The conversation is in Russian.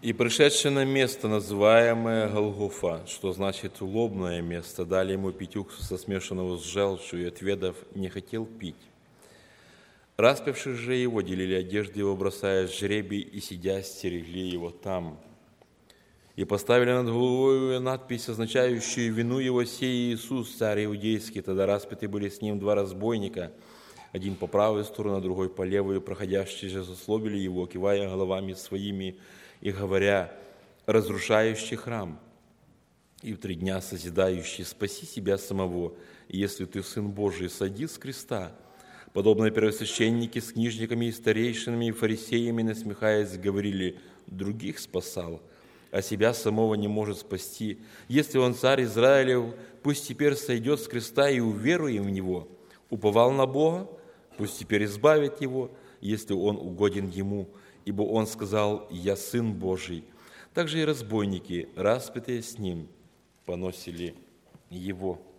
И пришедший на место, называемое Голгофа, что значит «улобное место», дали ему пить уксуса, смешанного с желчью, и, отведав, не хотел пить. Распявшись же его, делили одежды его, бросая жребий, и, сидя, стерегли его там. И поставили над головой надпись, означающую вину его: «Сей Иисус, царь иудейский». Тогда распяты были с ним два разбойника, один по правую сторону, а другой по левую. Проходящие же заслобили его, кивая головами своими и говоря: «Разрушающий храм и в 3 дня созидающий, спаси себя самого, и если ты Сын Божий, сойди с креста». Подобно первосвященники с книжниками и старейшинами и фарисеями, насмехаясь, говорили: «Других спасал, а себя самого не может спасти. Если он царь Израилев, пусть теперь сойдет с креста и уверуем в него. Уповал на Бога, пусть теперь избавит его, если он угоден ему, ибо он сказал: «Я Сын Божий». Также и разбойники, распятые с ним, поносили его.